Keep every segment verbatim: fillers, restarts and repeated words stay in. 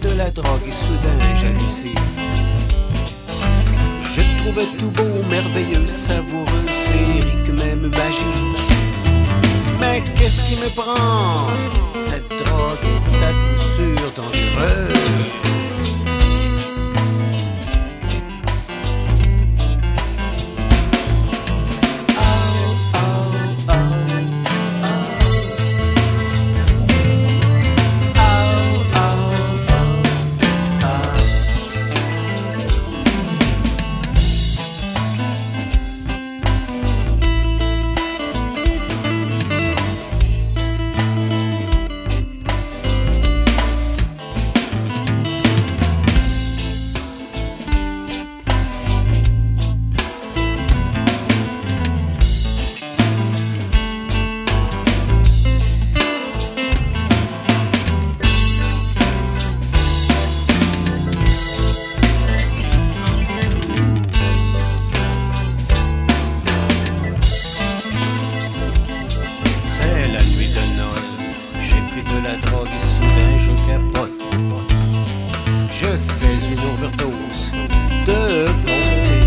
de la drogue et soudain j'hallucine. Je trouvais tout beau, merveilleux, savoureux, féerique, même magique. Mais qu'est-ce qui me prend? Cette drogue est à coup sûr dangereuse. La drogue et soudain je capote. Je fais une overdose de bonté.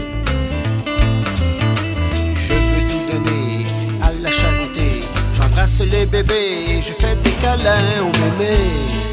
Je veux tout donner à la charité. J'embrasse les bébés, je fais des câlins aux mémés.